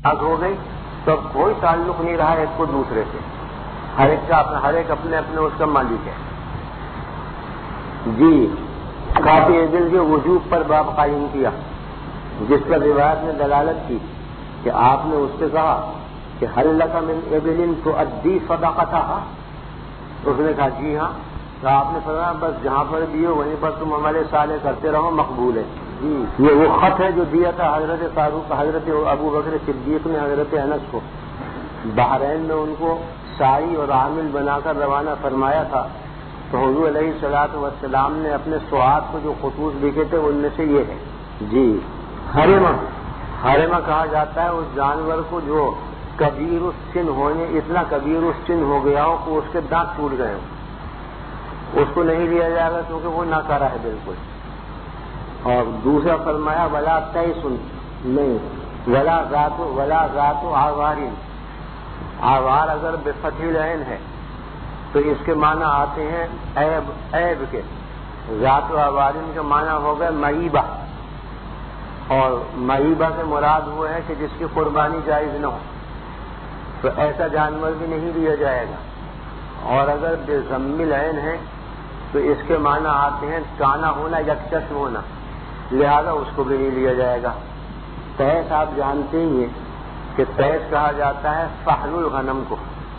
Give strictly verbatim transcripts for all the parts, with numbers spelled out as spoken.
آگ ہو گئی تو اب کوئی تعلق نہیں رہا ایک کو دوسرے سے، ہر ایک کا اپنا، ہر ایک اپنے اپنے اس کا مالک ہے. جی کافی دل کے وجوب پر باب قائم کیا، جس پر روایت نے دلالت کی کہ آپ نے اس سے کہا کہ حل لک من ابل تؤدی صدقتها، اس نے کہا جی ہاں. تو آپ نے فرمایا بس جہاں پر دیے وہیں پر تم عمل صالح کرتے رہو، مقبول ہے. جی یہ وہ خط ہے جو دیا تھا حضرت فاروق حضرت ابو بکر صدیق نے حضرت انس کو، بحرین میں ان کو سائی اور عامل بنا کر روانہ فرمایا تھا. تو حضور علیہ الصلوۃ والسلام نے اپنے سوات کو جو خطوط لکھے تھے ان میں سے یہ ہے. جی حرمہ، حرمہ کہا جاتا ہے اس جانور کو جو کبیر السن ہونے، اتنا کبیر السن ہو گیا ہو کہ اس کے دانت ٹوٹ گئے ہوں، اس کو نہیں لیا جائے گا کیونکہ وہ ناکارہ ہے بالکل. اور دوسرا فرمایا ولا تیسن، نہیں ولا ذات ولا ذات آوارین، آوار اگر بے فتح العین ہے تو اس کے معنی آتے ہیں عیب، عیب کے. ذات و آوارین کے معنی ہو گئے معیبہ، اور معیبہ سے مراد وہ ہے کہ جس کی قربانی جائز نہ ہو، تو ایسا جانور بھی نہیں لیا جائے گا. اور اگر بے ضم العین ہے تو اس کے معنی آتے ہیں کانا ہونا، یکچشم ہونا، لہذا اس کو بھی نہیں لیا جائے گا. تیس آپ جانتے ہی ہیں کہ تیس کہا جاتا ہے فحل الغنم کو،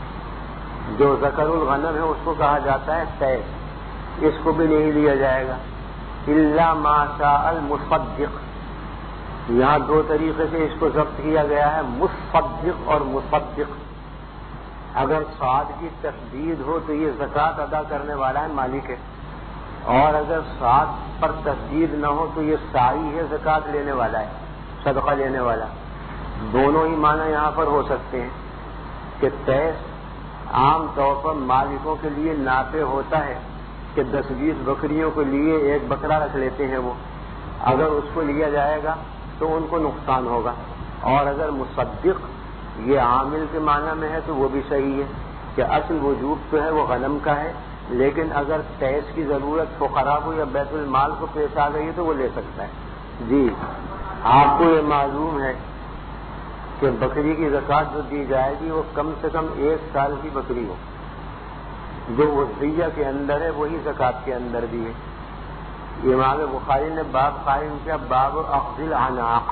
جو ذکر الغنم ہے اس کو کہا جاتا ہے تیس، اس کو بھی نہیں لیا جائے گا. الا ما شاء المصدق، یہاں دو طریقے سے اس کو ضبط کیا گیا ہے، مصدق اور مصدق. اگر صاد کی تشدید ہو تو یہ زکوٰۃ ادا کرنے والا ہے، مالک ہے، اور اگر صاد پر تشدید نہ ہو تو یہ سائی ہے، زکوٰۃ لینے والا ہے، صدقہ لینے والا. دونوں ہی معنی یہاں پر ہو سکتے ہیں کہ تیس عام طور پر مالکوں کے لیے نافع ہوتا ہے کہ دس بیس بکریوں کے لیے ایک بکرا رکھ لیتے ہیں وہ، اگر اس کو لیا جائے گا تو ان کو نقصان ہوگا. اور اگر مصدق یہ عامل کے معنی میں ہے تو وہ بھی صحیح ہے کہ اصل وجوب تو ہے وہ غنم کا ہے، لیکن اگر تیس کی ضرورت فقراء کو یا بیت المال کو پیش آ گئی ہے تو وہ لے سکتا ہے. جی آپ کو یہ معلوم ہے کہ بکری کی زکوٰۃ جو دی جائے گی وہ کم سے کم ایک سال کی بکری ہو، جو وصیہ کے اندر ہے وہی زکوٰۃ کے اندر بھی ہے. امام بخاری نے باب قائم کیا باب اخذ العناق.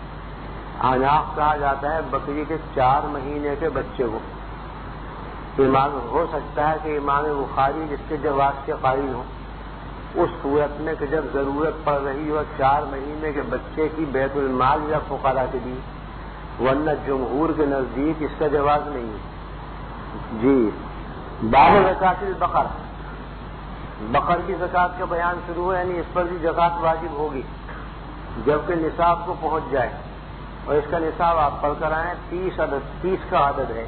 عناق کہا جاتا ہے بکری کے چار مہینے کے بچے کو. امام ہو سکتا ہے کہ امام بخاری جس کے جواز کے قائل ہوں، اس صورت میں کہ جب ضرورت پڑ رہی ہو چار مہینے کے بچے کی بیت المال یا فقراء کے لیے، ورنہ جمہور کے نزدیک اس کا جواز نہیں ہے. جی باب زکوٰۃ البقر، بقر کی زکوٰۃ کا بیان شروع ہے، یعنی اس پر بھی زکوٰۃ واجب ہوگی جبکہ نصاب کو پہنچ جائے. اور اس کا نصاب آپ پڑھ کر آئیں، تیس عدد، تیس کا عدد ہے.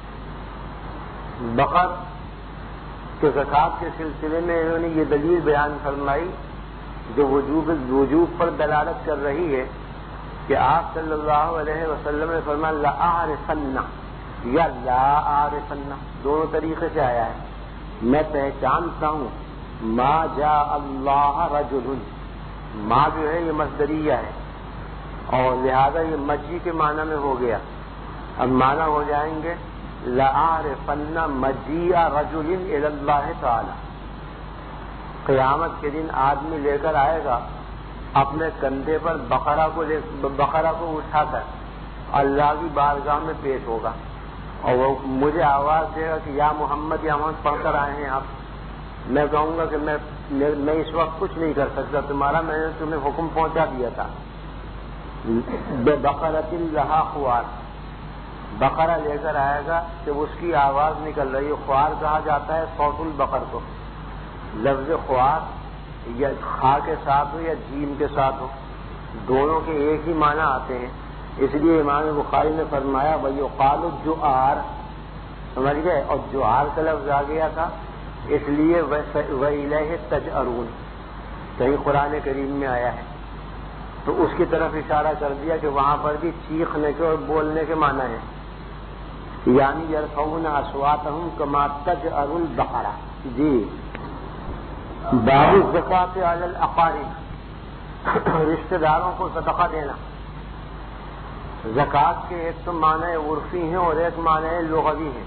بقر کے زکوٰۃ کے سلسلے میں انہوں نے یہ دلیل بیان فرمائی جو وجوب وجوب پر دلالت کر رہی ہے کہ آپ صلی اللہ علیہ وسلم نے فرمایا لا اعرفن یا لا اعرفن، دونوں طریقے سے آیا ہے. میں پہچانتا ہوں ما جاء اللہ رجل، ما جو ہے یہ مصدریہ ہے اور لہذا یہ مجی کے معنی میں ہو گیا. اب معنی ہو جائیں گے لَأَعْرِفَنَّ مَجِيءَ رَجُلٍ إِلَى اللَّهِ تعالی. قیامت کے دن آدمی لے کر آئے گا اپنے کندھے پر بقرہ کو لے بقرہ کو اٹھا کر اللہ کی بارگاہ میں پیش ہوگا، اور وہ مجھے آواز دے گا کہ یا محمد یا محمد پڑھ کر آئے ہیں آپ. میں کہوں گا کہ میں میں اس وقت کچھ نہیں کر سکتا تمہارا، میں نے تمہیں حکم پہنچا دیا تھا. بقرۃ لہا خوار، بقرہ لے کر آئے گا کہ اس کی آواز نکل رہی ہے. خوار کہا جاتا ہے صوت البقر کو. لفظ خوار یا خا کے ساتھ ہو یا جیم کے ساتھ ہو، دونوں کے ایک ہی معنی آتے ہیں. اس لیے امام بخاری نے فرمایا وَيُقَالُ الجُّعَارُ، سمجھ گئے، اور جعار کا لفظ آ گیا تھا اس لیے وَإِلَيْهِ تَجْأَرُونَ کہیں قرآن کریم میں آیا ہے تو اس کی طرف اشارہ کر دیا کہ وہاں پر بھی چیخنے کے اور بولنے کے معنی ہے، یعنی یرفعون اصواتهم کما تجأر البقرہ. جی باب الزکوٰۃ علی الاقارب، رشتہ داروں کو صدقہ دینا. زکوٰۃ کے ایک تو معنی عرفی ہیں اور ایک معنی لغوی ہیں.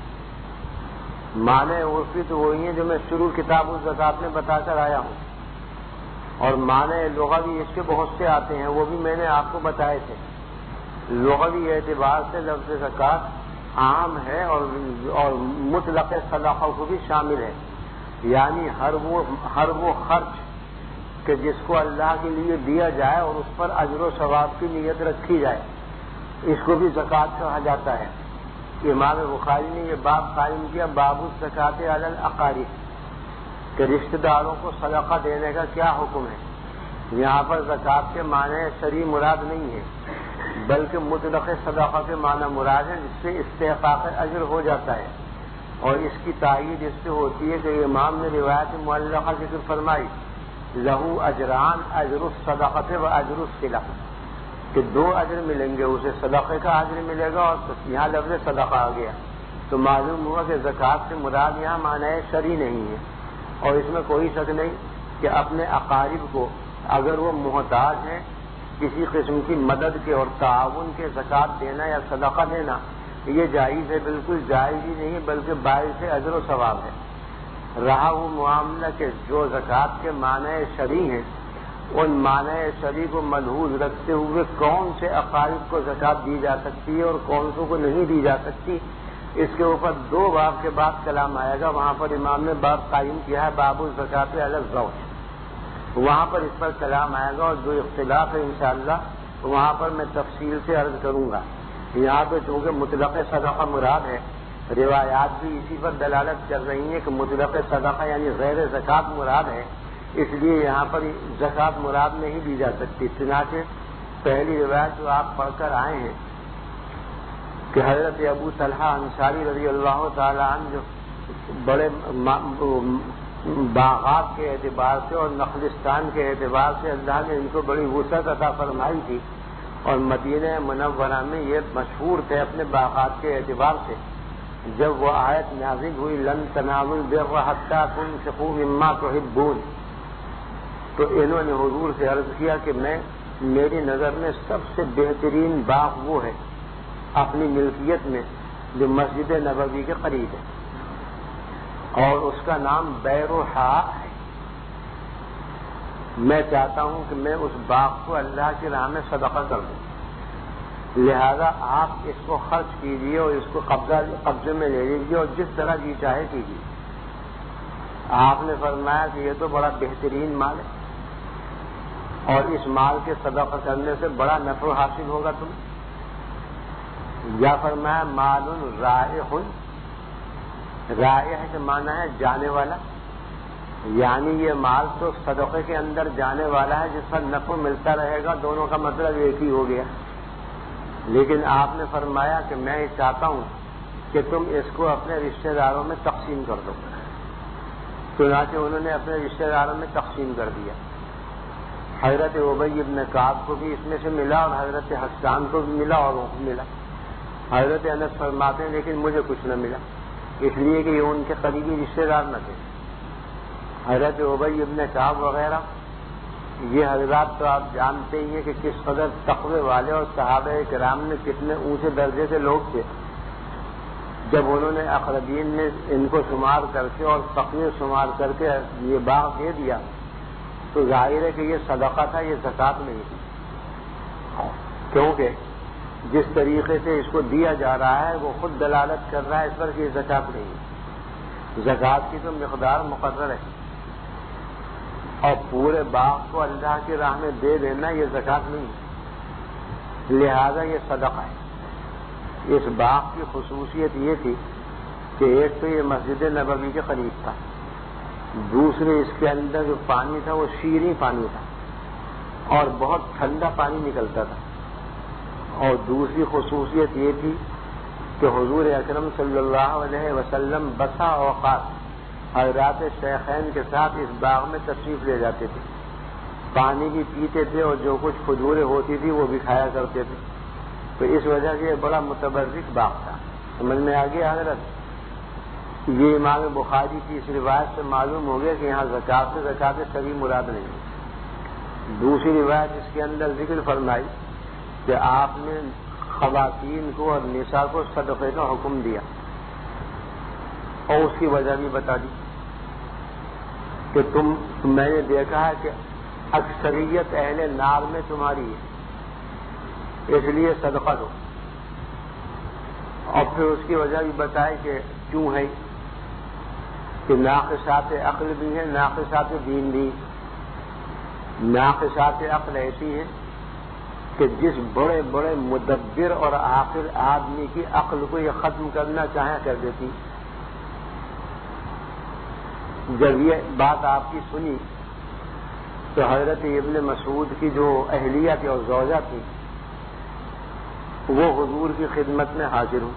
معنی عرفی تو وہی ہیں جو میں شروع کتاب الزکوٰۃ میں بتا کر آیا ہوں، اور معنی لغوی اس کے بہت سے آتے ہیں، وہ بھی میں نے آپ کو بتائے تھے. لغوی اعتبار سے لفظ زکوٰۃ عام ہے اور اور مطلق صدقہ کو بھی شامل ہے، یعنی ہر وہ ہر وہ خرچ کہ جس کو اللہ کے لیے دیا جائے اور اس پر اجر و ثواب کی نیت رکھی جائے، اس کو بھی زکوٰۃ کہا جاتا ہے. امام بخاری نے یہ باب قائم کیا، باب الزکوٰۃ علی الاقارب، کہ رشتہ داروں کو صدقہ دینے کا کیا حکم ہے. یہاں پر زکوٰۃ کے معنی شرعی مراد نہیں ہے، بلکہ مطلق صدقہ کے معنی مراد ہے، جس سے استحقاق اجر ہو جاتا ہے. اور اس کی تائید اس سے ہوتی ہے کہ امام نے روایت معلقہ ذکر فرمائی، لہو اجران اجر الصدقۃ و اجر الصلہ، کہ دو اجر ملیں گے، اسے صدقے کا اجر ملے گا، اور یہاں لفظ صدقہ آ گیا تو معلوم ہوا کہ زکوٰۃ سے مراد یہاں معنی شرعی نہیں ہے. اور اس میں کوئی شک نہیں کہ اپنے اقارب کو اگر وہ محتاج ہیں کسی قسم کی مدد کے اور تعاون کے زکوٰۃ دینا یا صدقہ دینا یہ جائز ہے، بالکل جائز ہی نہیں بلکہ باعث اجر و ثواب ہے. رہا وہ معاملہ کہ جو زکوٰۃ کے معنی شرعی ہیں، ان معنی شرعی کو ملحوظ رکھتے ہوئے کون سے اقارب کو زکوٰۃ دی جا سکتی ہے اور کون سو کو نہیں دی جا سکتی، اس کے اوپر دو باب کے بعد کلام آئے گا. وہاں پر امام نے باب قائم کیا ہے باب الزکوٰۃ علی الزوج، وہاں پر اس پر کلام آئے گا، اور جو اختلاف ہے انشاءاللہ وہاں پر میں تفصیل سے عرض کروں گا. یہاں پہ چونکہ مطلق صدقہ مراد ہے، روایات بھی اسی پر دلالت کر رہی ہیں کہ مطلق صدقہ یعنی غیر زکوٰۃ مراد ہے، اس لیے یہاں پر زکوٰۃ مراد نہیں دی جا سکتی. چنانچہ پہلی روایت جو آپ پڑھ کر آئے ہیں کہ حضرت ابو طلحہ انصاری رضی اللہ تعالیٰ عنہ جو بڑے باغات کے اعتبار سے اور نخلستان کے اعتبار سے اللہ نے ان کو بڑی وسعت عطا فرمائی تھی، اور مدینہ منورہ میں یہ مشہور تھے اپنے باغات کے اعتبار سے. جب وہ آیت نازل ہوئی لن تنالوا البر حتی تنفقوا مما تحبون، تو انہوں نے حضور سے عرض کیا کہ میں میری نظر میں سب سے بہترین باغ وہ ہے اپنی ملکیت میں جو مسجد نبوی کے قریب ہے، اور اس کا نام بیروحا ہے. میں چاہتا ہوں کہ میں اس باغ کو اللہ کی راہ میں صدقہ کر دوں، لہذا آپ اس کو خرچ کیجیے اور اس کو قبضہ قبضے میں لے لیجیے اور جس طرح جی چاہے کیجیے. آپ نے فرمایا کہ یہ تو بڑا بہترین مال ہے، اور اس مال کے صدقہ کرنے سے بڑا نفع حاصل ہوگا تمہیں. یا فرمایا مال رائح، رائح کے معنی ہے جانے والا، یعنی یہ مال تو صدقے کے اندر جانے والا ہے جس پر نفع ملتا رہے گا، دونوں کا مطلب ایک ہی ہو گیا. لیکن آپ نے فرمایا کہ میں چاہتا ہوں کہ تم اس کو اپنے رشتہ داروں میں تقسیم کر دو. چنانچہ انہوں نے اپنے رشتہ داروں میں تقسیم کر دیا. حضرت ابی بن کعب کو بھی اس میں سے ملا اور حضرت حسان کو بھی ملا اور ان کو ملا. حضرت انس فرماتے ہیں لیکن مجھے کچھ نہ ملا، اس لیے کہ یہ ان کے قریبی رشتہ دار نہ تھے. حضرت ابی بن کعب وغیرہ یہ حضرات تو آپ جانتے ہی ہیں کہ کس قدر تقوی والے اور صحابہ کرام میں کتنے اونچے درجے کے لوگ تھے. جب انہوں نے اقربین نے ان کو شمار کر کے اور فقیر شمار کر کے یہ باغ دے دیا تو ظاہر ہے کہ یہ صدقہ تھا، یہ زکوٰۃ نہیں تھی، کیونکہ جس طریقے سے اس کو دیا جا رہا ہے وہ خود دلالت کر رہا ہے اس پر کہ یہ زکوٰۃ نہیں ہے. زکوٰۃ کی تو مقدار مقرر ہے، اور پورے باغ کو اللہ کی راہ میں دے دینا یہ زکوٰۃ نہیں ہے، لہذا یہ صدقہ ہے. اس باغ کی خصوصیت یہ تھی کہ ایک تو یہ مسجد نبوی کے قریب تھا، دوسرے اس کے اندر جو پانی تھا وہ شیریں پانی تھا اور بہت ٹھنڈا پانی نکلتا تھا. اور دوسری خصوصیت یہ تھی کہ حضور اکرم صلی اللہ علیہ وسلم بسا اوقات حضرات شیخین کے ساتھ اس باغ میں تشریف لے جاتے تھے، پانی بھی پیتے تھے اور جو کچھ کھجوریں ہوتی تھی وہ بھی کھایا کرتے تھے. تو اس وجہ سے یہ بڑا متبرک باغ تھا. سمجھ میں آ گیا حضرت؟ یہ امام بخاری کی اس روایت سے معلوم ہو گیا کہ یہاں زکوٰۃ سے زکوٰۃ شرعی مراد نہیں ہے. دوسری روایت اس کے اندر ذکر فرمائی کہ آپ نے خواتین کو اور نساء کو صدقے کا حکم دیا، اور اس کی وجہ بھی بتا دی کہ تم میں نے دیکھا ہے کہ اکثریت اہل نار میں تمہاری ہے، اس لیے صدقہ دو، اور پھر اس کی وجہ بھی بتائی کہ کیوں ہے، کہ ناقصات عقل بھی ہیں، ناقصات دین بھی۔ ناقصات عقل ایسی ہیں کہ جس بڑے بڑے مدبر اور عاقل آدمی کی عقل کو یہ ختم کرنا چاہیں کر دیتی۔ جب یہ بات آپ کی سنی تو حضرت ابن مسعود کی جو اہلیہ تھی اور زوجہ تھی وہ حضور کی خدمت میں حاضر ہوں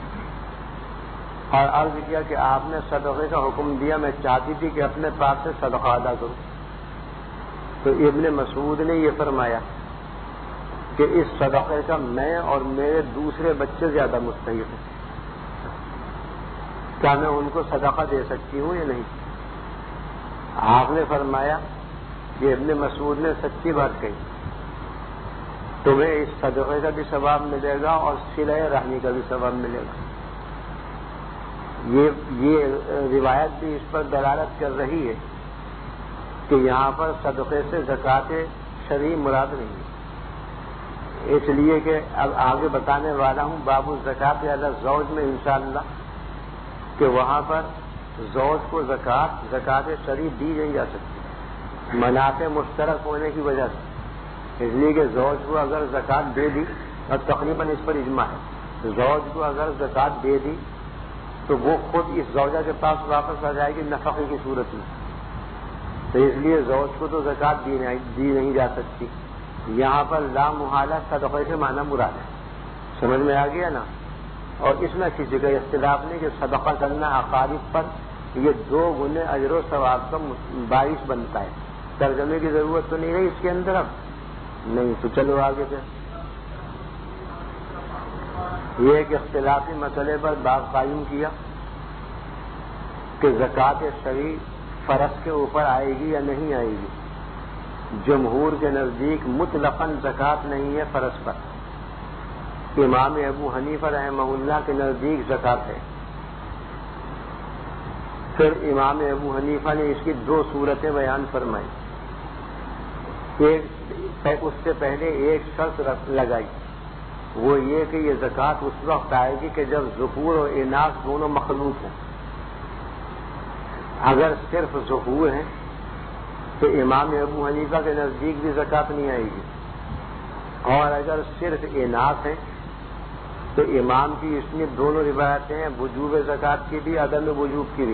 اور عرض کیا کہ آپ نے صدقے کا حکم دیا، میں چاہتی تھی کہ اپنے پاس سے صدقہ ادا کروں۔ تو ابن مسعود نے یہ فرمایا کہ اس صدقے کا میں اور میرے دوسرے بچے زیادہ مستحق ہیں، کیا میں ان کو صدقہ دے سکتی ہوں یا نہیں؟ آپ نے فرمایا کہ ابن مسعود نے سچی بات کہی، تمہیں اس صدقے کا بھی ثواب ملے گا اور صلہ رحمی کا بھی ثواب ملے گا۔ یہ یہ روایت بھی اس پر دلالت کر رہی ہے کہ یہاں پر صدقے سے زکوٰۃ شرعی مراد نہیں ہے، اس لیے کہ اب آگے بتانے والا ہوں باب الزکوٰۃ علی الزوج میں انشاءاللہ کہ وہاں پر زوج کو زکوٰۃ زکوٰۃ شرعی دی نہیں جا سکتی منافع مشترک ہونے کی وجہ سے، اس لیے کہ زوج کو اگر زکوٰۃ دے دی، اور تقریباً اس پر اجماع ہے، زوج کو اگر زکوٰۃ دے دی تو وہ خود اس زوجہ کے پاس واپس آ جائے گی نفقے کی صورت میں، تو اس لیے زوج کو تو زکوٰۃ دی نہیں جا سکتی۔ یہاں پر لا محالہ صدقے سے معنی مراد ہے، سمجھ میں آ گیا نا؟ اور اس میں کسی کا اختلاف نہیں کہ صدقہ کرنا اقارب پر یہ دو گنے اجر و ثواب کا باعث بنتا ہے۔ ترجمے کی ضرورت تو نہیں ہے اس کے اندر اب نہیں، تو چلو آگے سے یہ ایک اختلافی مسئلے پر باب قائم کیا کہ زکوٰۃ شرعی فرض کے اوپر آئے گی یا نہیں آئے گی۔ جمہور کے نزدیک مطلقاً زکوٰۃ نہیں ہے فرض پر، امام ابو حنیفہ رحمہ اللہ کے نزدیک زکوٰۃ ہے۔ پھر امام ابو حنیفہ نے اس کی دو صورتیں بیان فرمائی، ایک اس سے پہلے ایک شرط لگائی، وہ یہ کہ یہ زکوٰۃ اس وقت آئے گی کہ جب ذکور اور اناث دونوں مخلوط ہوں۔ اگر صرف ذکور ہیں تو امام ابو حنیفہ کے نزدیک بھی زکوٰۃ نہیں آئے گی، اور اگر صرف اناث ہیں تو امام کی اس میں دونوں روایتیں ہیں، وجوب زکوٰۃ کی بھی عدم وجوب کی بھی۔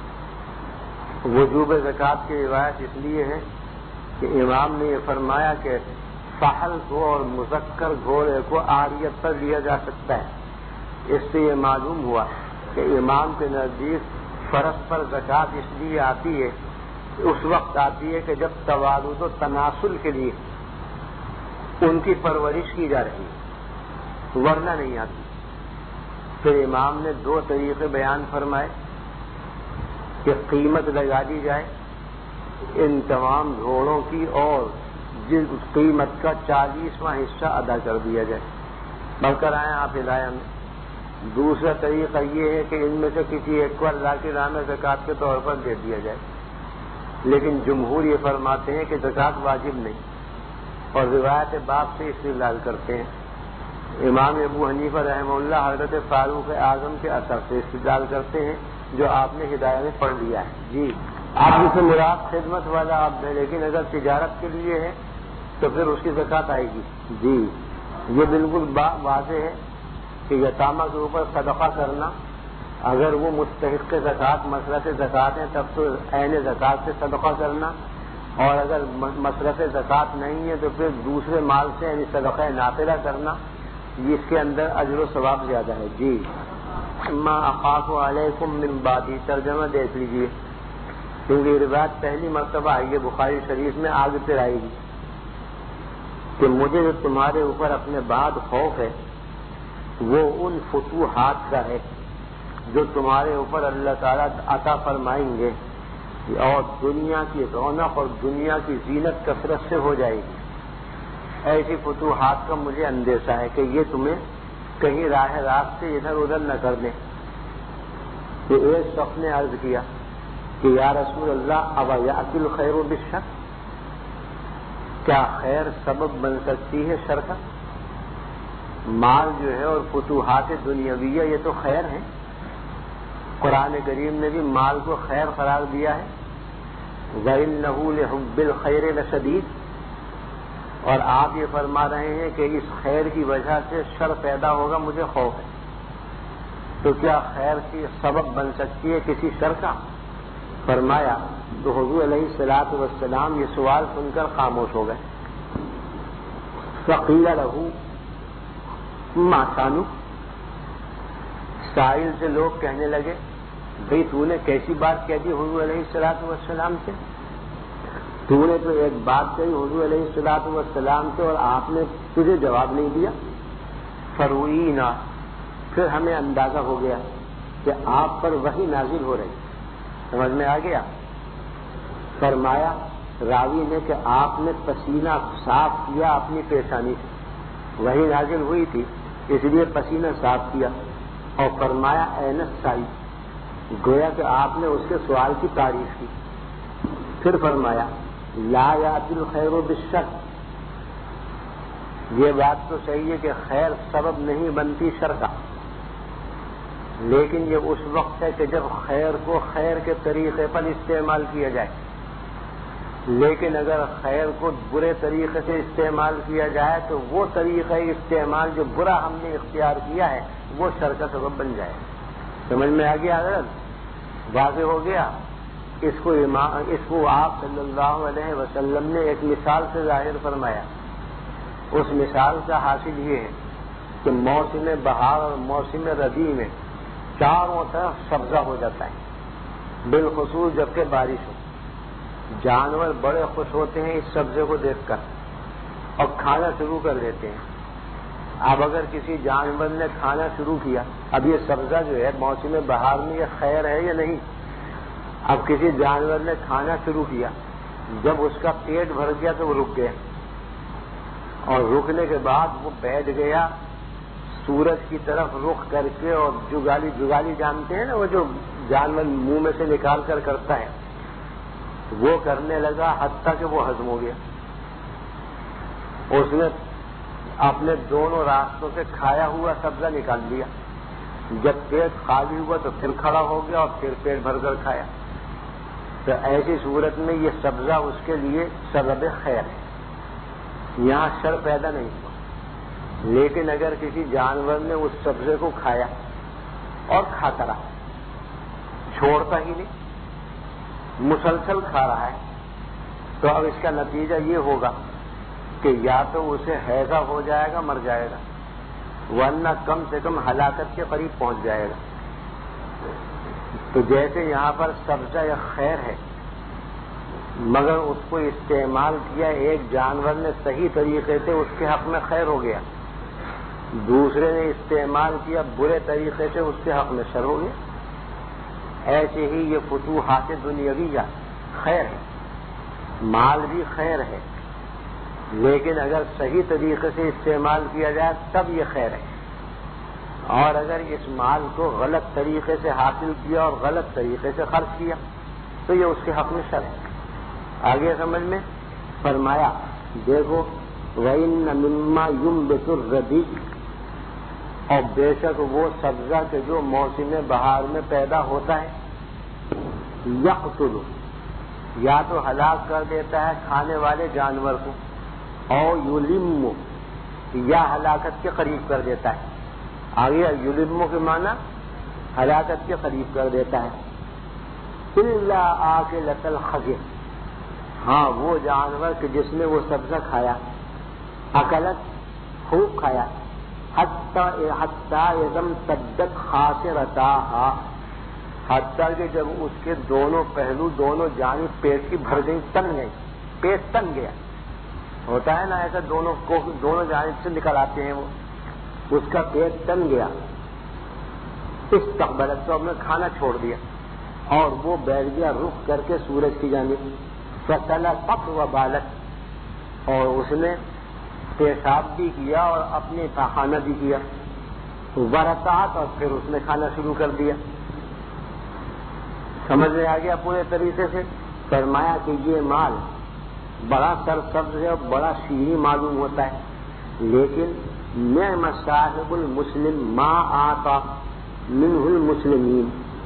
وجوب زکوٰۃ کی روایت اس لیے ہے کہ امام نے یہ فرمایا کہ فحل کو اور مذکر گھوڑے کو عاریت پر لیا جا سکتا ہے۔ اس سے یہ معلوم ہوا کہ امام کے نزدیک فرض پر زکوٰۃ اس لیے آتی ہے، اس وقت آتی ہے کہ جب توالد و تناسل کے لیے ان کی پرورش کی جا رہی ہے، ورنہ نہیں آتی۔ پھر امام نے دو طریقے بیان فرمائے کہ قیمت لگا دی جائے ان تمام گھوڑوں کی اور جس قیمت کا چالیسواں حصہ ادا کر دیا جائے، بڑھ کر آئیں آپ ہدایہ میں۔ دوسرا طریقہ یہ ہے کہ ان میں سے کسی ایک کو اللہ کی راہ میں زکوٰۃ کے طور پر دے دیا جائے، لیکن جمہور یہ فرماتے ہیں کہ زکوٰۃ واجب نہیں، اور روایت باب سے استدلال کرتے ہیں۔ امام ابو حنیفہ رحمہ اللہ حضرت فاروق اعظم کے اثر سے استدلال کرتے ہیں جو آپ نے ہدایہ میں پڑھ لیا ہے۔ جی آپ جسے مراد خدمت والا آپ ہیں، لیکن اگر تجارت کے لیے ہے تو پھر اس کی زکوٰۃ آئے گی۔ جی یہ بالکل واضح ہے کہ یتامہ کے اوپر صدقہ کرنا، اگر وہ مستحق زکوٰۃ مصرف زکوٰۃ ہیں تب تو عین زکوٰۃ سے صدقہ کرنا، اور اگر مصرف زکوٰۃ نہیں ہے تو پھر دوسرے مال سے یعنی صدقہ نافلہ کرنا، اس کے اندر اجر و ثواب زیادہ ہے۔ جی ما اخاف علیکم من بعدی ترجمہ دیکھ لیجیے، کیونکہ یہ روایت پہلی مرتبہ آئی ہے بخاری شریف میں، آگے پھر آئے گی کہ مجھے جو تمہارے اوپر اپنے بعد خوف ہے وہ ان فتوحات کا ہے جو تمہارے اوپر اللہ تعالیٰ عطا فرمائیں گے، اور دنیا کی رونق اور دنیا کی زینت کثرت سے ہو جائے گی، ایسی فتوحات کا مجھے اندیشہ ہے کہ یہ تمہیں کہیں راہ راست سے ادھر ادھر نہ کر دیں. تو ایک شخص نے عرض کیا کہ یا رسول اللہ اب یأتی الخیر بالشر، کیا خیر سبب بن سکتی ہے شر کا؟ مال جو ہے اور فتوحات دنیاویہ یہ تو خیر ہیں. قرآن کریم نے بھی مال کو خیر قرار دیا ہے. وَإِنَّهُ لِحُبِّ الْخَيْرِ لَشَدِيدٌ، اور آپ یہ فرما رہے ہیں کہ اس خیر کی وجہ سے شر پیدا ہوگا، مجھے خوف ہے. تو کیا خیر کی سبب بن سکتی ہے کسی شر کا؟ فرمایا تو حضور علیہ الصلوۃ والسلام یہ سوال سن کر خاموش ہو گئے. فقیل لہ ما شانک، سائل سے لوگ کہنے لگے بھئی تو نے کیسی بات کہہ دی حضور علیہ الصلوۃ والسلام سے؟ تو نے تو ایک بات کہی حضور علیہ الصلوۃ والسلام سے اور آپ نے تجھے جواب نہیں دیا. فروینا، پھر ہمیں اندازہ ہو گیا کہ آپ پر وحی نازل ہو رہی. سمجھ میں آ گیا؟ فرمایا راوی نے کہ آپ نے پسینہ صاف کیا اپنی پیشانی سے، وحی نازل ہوئی تھی اس لیے پسینہ صاف کیا. اور فرمایا این السائی، گویا کہ آپ نے اس کے سوال کی تعریف کی. پھر فرمایا لا یأتی الخیر بالشر، یہ بات تو صحیح ہے کہ خیر سبب نہیں بنتی شر کا، لیکن یہ اس وقت ہے کہ جب خیر کو خیر کے طریقے پر استعمال کیا جائے. لیکن اگر خیر کو برے طریقے سے استعمال کیا جائے تو وہ طریقہ استعمال جو برا ہم نے اختیار کیا ہے وہ شر کا سبب بن جائے. سمجھ میں آ گیا حضرت؟ واضح ہو گیا. اس کو اس کو آپ صلی اللہ علیہ وسلم نے ایک مثال سے ظاہر فرمایا. اس مثال کا حاصل یہ ہے کہ موسم بہار اور موسم ربیع میں چاروں طرف سبزہ ہو جاتا ہے، بالخصوص جبکہ بارش ہو. جانور بڑے خوش ہوتے ہیں اس سبزے کو دیکھ کر اور کھانا شروع کر دیتے ہیں. اب اگر کسی جانور نے کھانا شروع کیا، اب یہ سبزہ جو ہے موسم بہار میں یہ خیر ہے یا نہیں؟ اب کسی جانور نے کھانا شروع کیا، جب اس کا پیٹ بھر گیا تو وہ رک گیا، اور رکنے کے بعد وہ بیٹھ گیا سورج کی طرف رخ کر کے، اور جگالی جگالی جانتے ہیں نا وہ جو جانور منہ میں سے نکال کر کرتا ہے، وہ کرنے لگا حتیٰ کہ وہ ہضم ہو گیا. اس نے اپنے دونوں راستوں سے کھایا ہوا سبزہ نکال لیا. جب پیٹ خالی ہوا تو پھر کھڑا ہو گیا اور پھر پیٹ بھر کر کھایا. تو ایسی صورت میں یہ سبزہ اس کے لیے سبب خیر ہے، یہاں شر پیدا نہیں ہوا. لیکن اگر کسی جانور نے اس سبزے کو کھایا اور کھاتا رہا، چھوڑتا ہی نہیں، مسلسل کھا رہا ہے، تو اب اس کا نتیجہ یہ ہوگا کہ یا تو اسے ہیضہ ہو جائے گا، مر جائے گا، ورنہ کم سے کم ہلاکت کے قریب پہنچ جائے گا. تو جیسے یہاں پر سبزہ یا خیر ہے، مگر اس کو استعمال کیا ایک جانور نے صحیح طریقے سے، اس کے حق میں خیر ہو گیا. دوسرے نے استعمال کیا برے طریقے سے، اس کے حق میں شر ہو گیا. ایسے ہی یہ فتوحات دنیاویہ خیر ہے، مال بھی خیر ہے، لیکن اگر صحیح طریقے سے استعمال کیا جائے تب یہ خیر ہے. اور اگر اس مال کو غلط طریقے سے حاصل کیا اور غلط طریقے سے خرچ کیا تو یہ اس کے حق میں شر ہے. آگے سمجھ میں فرمایا دیکھو وَإِنَّ مِمَّا يُنبِتُ الرَّبِيعُ، اور بے شک وہ سبزہ کے جو موسم بہار میں پیدا ہوتا ہے، یقتل، یا تو ہلاک کر دیتا ہے کھانے والے جانور کو، اور یلم، یا ہلاکت کے قریب کر دیتا ہے. آگے یلم کے معنی ہلاکت کے قریب کر دیتا ہے. الا آکلۃ الخضر، ہاں وہ جانور کہ جس نے وہ سبزہ کھایا، اکلت خوب کھایا، حتی اذا امتدت خاصرتاہا، حتیٰ کہ جب اس کے دونوں پہلو دونوں جانب پیٹ کی بھر گئی، تن گئی، پیٹ تن گیا. ہوتا ہے نا ایسا، دونوں کو دونوں جانب سے نکل آتے ہیں، وہ اس کا پیٹ تن گیا. استقبلت، تو ہم نے کھانا چھوڑ دیا اور وہ بیٹھ گیا رخ کر کے سورج کی جانب. فطلقت وبالت، اور اس نے پیشاب بھی کیا اور اپنے پاخانہ بھی کیا، ورطات، اور پھر اس نے کھانا شروع کر دیا۔ سمجھ میں آ گیا پورے طریقے سے؟ فرمایا کہ یہ مال بڑا سرسبز ہے اور بڑا شیریں معلوم ہوتا ہے، لیکن نعم صاحب المسلم ما آتا منہ المسلمین،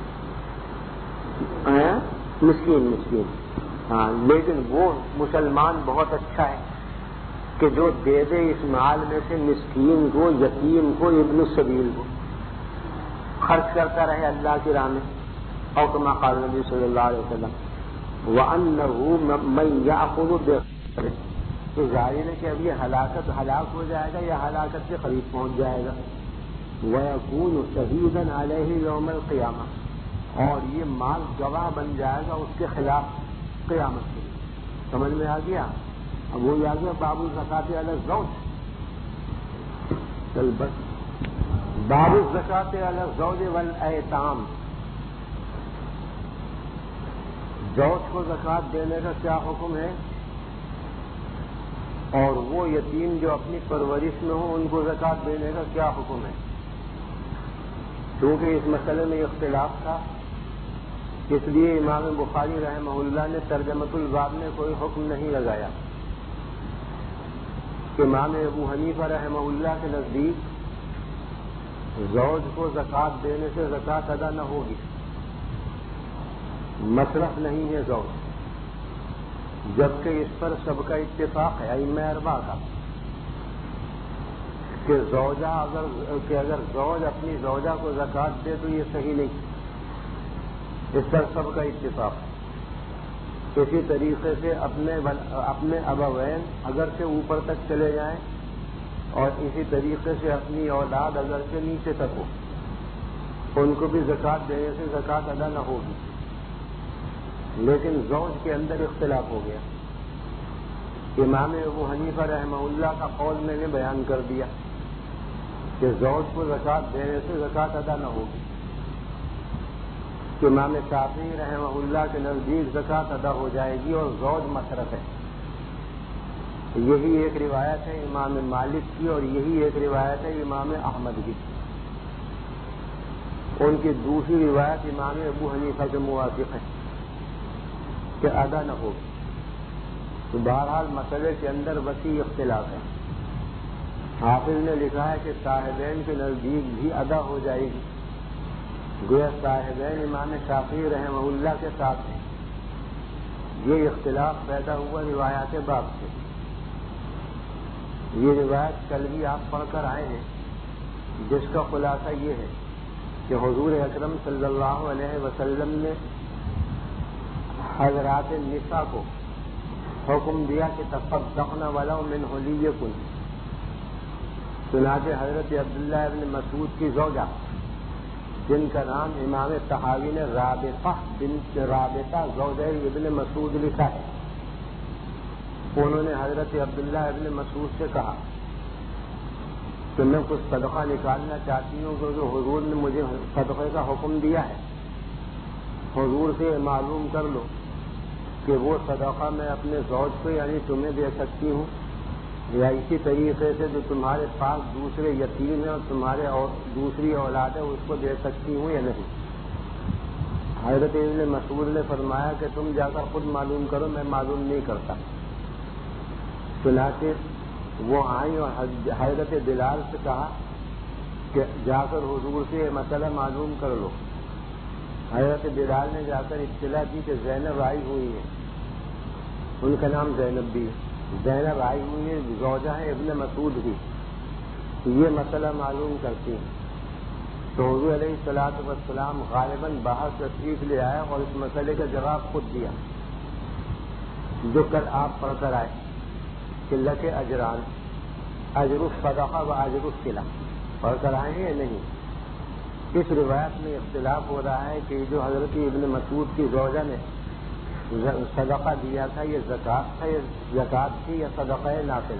مسکین مسکین ہاں، لیکن وہ مسلمان بہت اچھا ہے کہ جو دے دے اس مال میں سے مسکین کو، یتیم کو، ابن السبیل کو، خرچ کرتا رہے اللہ کی راہ میں۔ اور کما قال نبی صلی اللہ علیہ وسلم وَأَنَّهُ مَن يَأْخُذُ بِغَيْرِ، تو ظاہر ہے کہ اب یہ ہلاکت ہلاک ہو جائے گا یا ہلاکت کے قریب پہنچ جائے گا۔ وَيَكُونُ شَهِيدًا عَلَيْهِ يَوْمَ الْقِيَامَةِ، اور یہ مال گواہ بن جائے گا اس کے خلاف قیامت کے لیے۔ سمجھ میں آ گیا؟ اب وہ آ گیا باب الزکوٰۃ علی الزوج، چل بس باب الزکوٰۃ علی الزوج والایتام، زوج کو زکوٰۃ دینے کا کیا حکم ہے، اور وہ یتیم جو اپنی پرورش میں ہو ان کو زکوٰۃ دینے کا کیا حکم ہے۔ کیونکہ اس مسئلے میں اختلاف تھا، اس لیے امام بخاری رحمہ اللہ نے ترجمۃ الباب میں کوئی حکم نہیں لگایا۔ امام ابو حنیفہ رحمہ اللہ کے نزدیک زوج کو زکوٰۃ دینے سے زکوٰۃ ادا نہ ہوگی، مصرف نہیں ہے زوج، جبکہ اس پر سب کا اتفاق ہے ائمہ اربعہ کا کہ زوجہ اگر کہ اگر زوج اپنی زوجہ کو زکوٰۃ دے تو یہ صحیح نہیں، اس پر سب کا اتفاق ہے۔ اسی طریقے سے اپنے اپنے ابوین اگر سے اوپر تک چلے جائیں، اور اسی طریقے سے اپنی اولاد اگر سے نیچے تک ہو، ان کو بھی زکوٰۃ دینے سے زکوٰۃ ادا نہ ہوگی، لیکن زوج کے اندر اختلاف ہو گیا۔ امام ابو حنیفہ رحمہ اللہ کا قول میں نے بیان کر دیا کہ زوج کو زکوٰۃ دینے سے زکوٰۃ ادا نہ ہوگی۔ امام شافعی رحمہ اللہ کے نزدیک زکوٰۃ ادا ہو جائے گی اور زوج مصرف ہے۔ یہی ایک روایت ہے امام مالک کی، اور یہی ایک روایت ہے امام احمد کی۔ ان کی دوسری روایت امام ابو حنیفہ کے موافق ہے کہ ادا نہ ہوگی۔ تو بہرحال مسئلے کے اندر وسیع اختلاف ہے۔ حافظ نے لکھا ہے کہ صاحبین کے نزدیک بھی ادا ہو جائے گی، گویا صاحبین امام شافعی رحمہ اللہ کے ساتھ ہیں۔ یہ اختلاف پیدا ہوا روایات باب سے۔ یہ روایت کل بھی آپ پڑھ کر آئے ہیں، جس کا خلاصہ یہ ہے کہ حضور اکرم صلی اللہ علیہ وسلم نے حضرات نساء کو حکم دیا کہ تصدقن ولو من حلیکن۔ چنانچہ حضرت عبداللہ ابن مسعود کی زوجہ، جن کا نام امام طحاوی نے رابطہ بنت رابطہ زوجہ ابن مسعود لکھا ہے، انہوں نے حضرت عبداللہ ابن مسعود سے کہا کہ میں کچھ صدقہ نکالنا چاہتی ہوں کیونکہ حضور نے مجھے صدقے کا حکم دیا ہے، حضور سے معلوم کر لو کہ وہ صدقہ میں اپنے زوج کو یعنی تمہیں دے سکتی ہوں، یا اسی طریقے سے جو تمہارے پاس دوسرے یتیم ہیں اور تمہارے اور دوسری اولاد ہے اس کو دے سکتی ہوں یا نہیں۔ حضرت ابن مسعود نے فرمایا کہ تم جا کر خود معلوم کرو، میں معلوم نہیں کرتا۔ چنانچہ وہ آئیں اور حضرت بلال سے کہا کہ جا کر حضور سے یہ مسئلہ معلوم کر لو۔ حضرت بلال نے جا کر اطلاع دی کہ زینب آئی ہوئی ہے، ان کا نام زینب بھی ہے، زینب آئی ہوئی ہے، زوجہ ہے ابن مسعود کی، یہ مسئلہ معلوم کرتی ہیں۔ تو حضور علیہ الصلوٰۃ والسلام غالباً باہر تشریف لے آئے اور اس مسئلے کا جواب خود دیا جو کل آپ پڑھ کر آئے کہ لک اجران، اجر الصدقہ و اجر الصلہ، پڑھ کر آئے ہیں یا نہیں؟ اس روایت میں اختلاف ہو رہا ہے کہ جو حضرت ابن مسعود کی زوجہ نے صدقہ دیا تھا یہ زکوٰۃ تھا یا زکوٰۃ تھی یا صدقہ نافلہ۔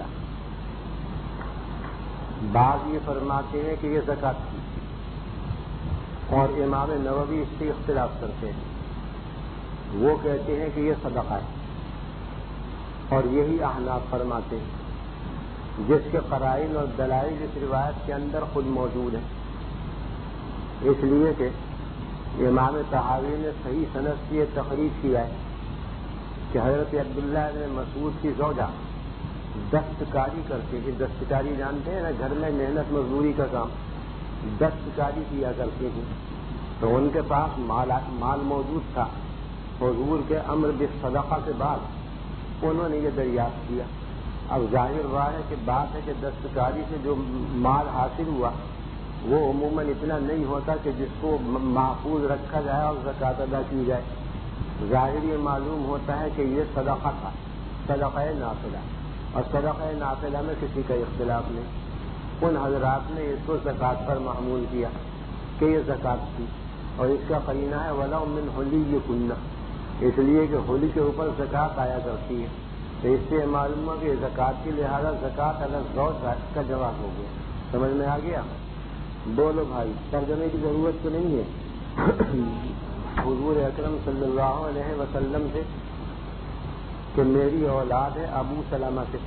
بعض یہ فرماتے ہیں کہ یہ زکوٰۃ تھی، اور امام نووی اس سے اختلاف کرتے ہیں، وہ کہتے ہیں کہ یہ صدقہ ہے، اور یہی احناف فرماتے ہیں۔ جس کے قرائن اور دلائل اس روایت کے اندر خود موجود ہیں، اس لیے کہ امام طحاوی نے صحیح سند سے یہ تخریج کیا ہے کہ حضرت عبداللہ بن مسعود کی زوجہ دستکاری کرتی تھی. دستکاری جانتے ہیں نا، گھر میں محنت مزدوری کا کام، دستکاری کیا کرتی تھی. تو ان کے پاس مال مال موجود تھا. حضور کے امر بالصدقہ کے بعد انہوں نے یہ دریافت کیا. اب ظاہر ہوا ہے کہ بات ہے کہ دستکاری سے جو مال حاصل ہوا وہ عموماً اتنا نہیں ہوتا کہ جس کو محفوظ رکھا جائے اور زکوٰۃ ادا کی جائے. ظاہر یہ معلوم ہوتا ہے کہ یہ صدقہ تھا، صدقہ نافلہ، اور صدقہ نافلہ میں کسی کا اختلاف نہیں. ان حضرات نے اس کو زکوٰۃ پر محمول کیا کہ یہ زکوٰۃ تھی، اور اس کا قرینہ ہے وَلَوْ مِنْ حُلِيِّكُنَّ، اس لیے کہ ہولی کے اوپر زکوٰۃ آیا کرتی ہے. تو اس سے معلوم ہو کہ زکوٰۃ کی لہٰذا زکوٰۃ علی الزوج کا جواب ہو گیا. سمجھ میں آ گیا؟ بولو بھائی، ترجمے کی ضرورت تو نہیں ہے. حضور اکرم صلی اللہ علیہ وسلم سے کہ میری اولاد ہے ابو سلمہ سے،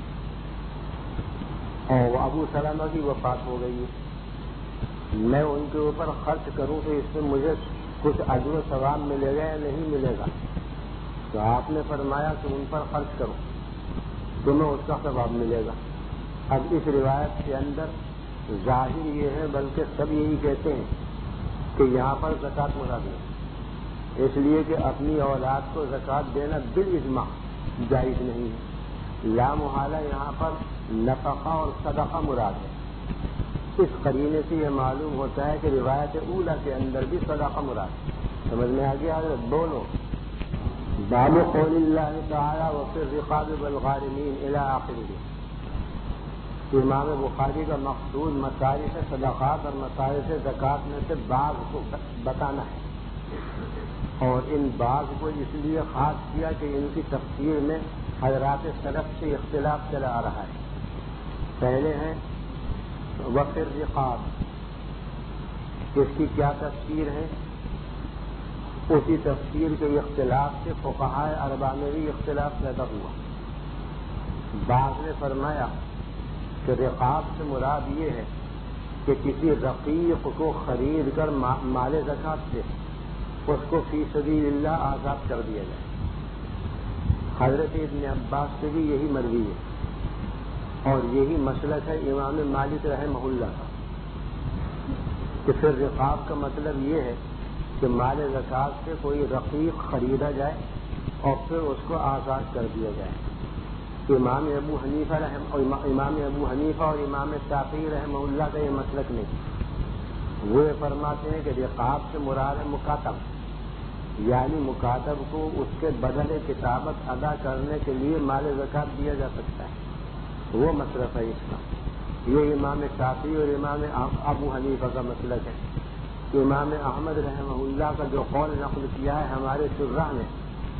اور ابو سلمہ کی وفات ہو گئی ہے، میں ان کے اوپر خرچ کروں تو اس سے مجھے کچھ اجر و ثواب ملے گا یا نہیں ملے گا؟ تو آپ نے فرمایا کہ ان پر خرچ کرو، تمہیں اس کا ثواب ملے گا. اب اس روایت کے اندر ظاہر یہ ہے، بلکہ سب یہی کہتے ہیں کہ یہاں پر زکوٰۃ مراد ہے، اس لیے کہ اپنی اولاد کو زکوٰۃ دینا بالاجماع جائز نہیں ہے. لا محالہ یہاں پر نفقہ اور صدقہ مراد ہے. اس قرینے سے یہ معلوم ہوتا ہے کہ روایت اولیٰ کے اندر بھی صدقہ مراد ہے. سمجھ میں آ گیا حضرت؟ بولو. باب قول اللہ تعالی وفی الرقاب والغارمین الی آخرہ. امام بخاری کا مقصود مصارف صدقات اور مصارف زکوٰۃ میں سے بعض کو بتانا ہے، اور ان بعض کو اس لیے خاص کیا کہ ان کی تفسیر میں حضرات سلف سے اختلاف چلا آ رہا ہے. پہلے ہیں وفی الرقاب، اس کی کیا تفسیر ہے؟ اسی تفسیر کے اختلاف سے فقہائے اربعہ میں بھی اختلاف پیدا ہوا. بعض نے فرمایا کہ رقاب سے مراد یہ ہے کہ کسی رقیق کو خرید کر مال زکوٰۃ سے اس کو فی سبیل اللہ آزاد کر دیا جائے. حضرت ابن عباس سے بھی یہی مروی ہے، اور یہی مسلک ہے امام مالک رحمہ اللہ کا، کہ پھر رقاب کا مطلب یہ ہے کہ مال زکوٰۃ سے کوئی رقیق خریدا جائے اور پھر اس کو آزاد کر دیا جائے. امام ابو حنیفہ رحم اور امام ابو حنیفہ اور امام شافعی رحمہ اللہ کا یہ مسلک نہیں. وہ فرماتے ہیں کہ رقاب سے مراد ہے مکاتب، یعنی مکاتب کو اس کے بدل کتابت ادا کرنے کے لیے مال زکوٰۃ دیا جا سکتا ہے. وہ مصرف ہے اس کا. یہ امام شافعی اور امام ابو حنیفہ کا مسلک ہے. امام احمد رحمہ اللہ کا جو قول نقل کیا ہے ہمارے شرح نے،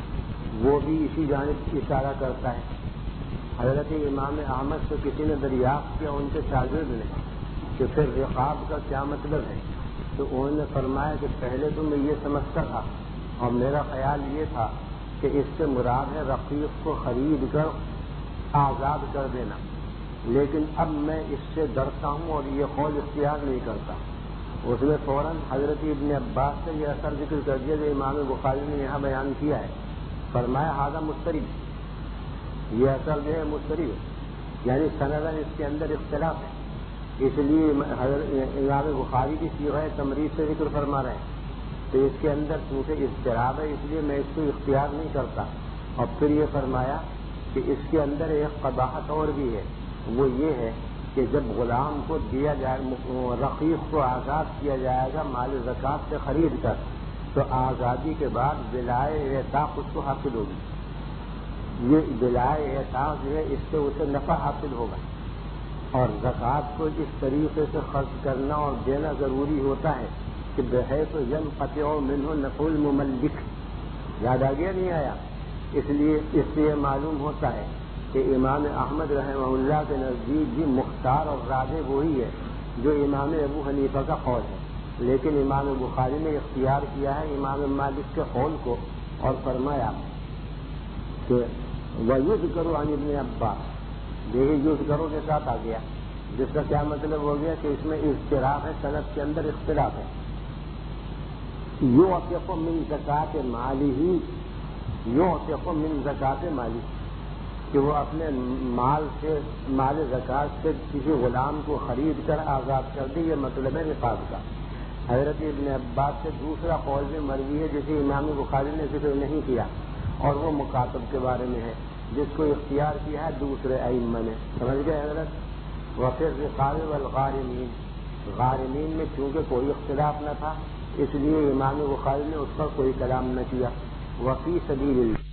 وہ بھی اسی جانب اشارہ کرتا ہے. حضرت امام احمد سے کسی نے دریافت کیا ان کے شاگرد نے کہ پھر رقاب کا کیا مطلب ہے، تو انہوں نے فرمایا کہ پہلے تو میں یہ سمجھتا تھا اور میرا خیال یہ تھا کہ اس سے مراد ہے رقیق کو خرید کر آزاد کر دینا، لیکن اب میں اس سے ڈرتا ہوں اور یہ قول اختیار نہیں کرتا. اس میں فوراً حضرت ابن عباس سے یہ اثر ذکر کر دیا جو امام بخاری نے یہاں بیان کیا ہے. فرمایا ھذا مضطرب، یہ اثر جو ہے مضطرب ہے، یعنی سنداً اس کے اندر اختلاف ہے. اس لیے امام بخاری کی صیغہ تمریض سے ذکر فرما رہے ہیں، تو اس کے اندر چونکہ اضطراب ہے اس لیے میں اس کو اختیار نہیں کرتا. اور پھر یہ فرمایا کہ اس کے اندر ایک قباحت اور بھی ہے، وہ یہ ہے کہ جب غلام کو دیا جائے، رقیق کو آزاد کیا جائے گا مال زکوٰۃ سے خرید کر، تو آزادی کے بعد بلائے اعتاق اس کو حاصل ہوگی. یہ بلائے اعتاق جو ہے اس سے اسے نفع حاصل ہوگا. اور زکوٰۃ کو اس طریقے سے خرچ کرنا اور دینا ضروری ہوتا ہے کہ بحیث ینقطع منہ نفع المملک. یاد آ گیا نہیں آیا؟ اس لیے اس سے یہ معلوم ہوتا ہے کہ امام احمد رحمہ اللہ کے نزدیک بھی مختار اور راجح وہی ہے جو امام ابو حنیفہ کا قول ہے، لیکن امام بخاری نے اختیار کیا ہے امام مالک کے قول کو اور فرمایا کہ وَيُذْكَرُ عَنِ ابْنِ عَبَّاسٍ، دیکھیے یوز کرو کے ساتھ آ گیا، جس کا کیا مطلب ہو گیا کہ اس میں اضطراب ہے، صنعت کے اندر اختلاف ہے۔ یعطف من زکات مالی ہی، یعطف من زکات مالی، کہ وہ اپنے مال سے، مال زکات سے کسی غلام کو خرید کر آزاد کر دے، یہ مطلب ہے رقاب کا۔ حضرت ابن عباس سے دوسرا قول میں مروی ہے جسے امام بخاری نے ذکر نہیں کیا، اور وہ مکاتب کے بارے میں ہے جس کو اختیار کیا ہے دوسرے ائمہ نے، سمجھ گئے حضرت۔ وفی الرقاب والغارمین، غارمین میں چونکہ کوئی اختلاف نہ تھا اس لیے امام بخاری نے اس پر کوئی کلام نہ کیا۔ وفی سبیل اللہ،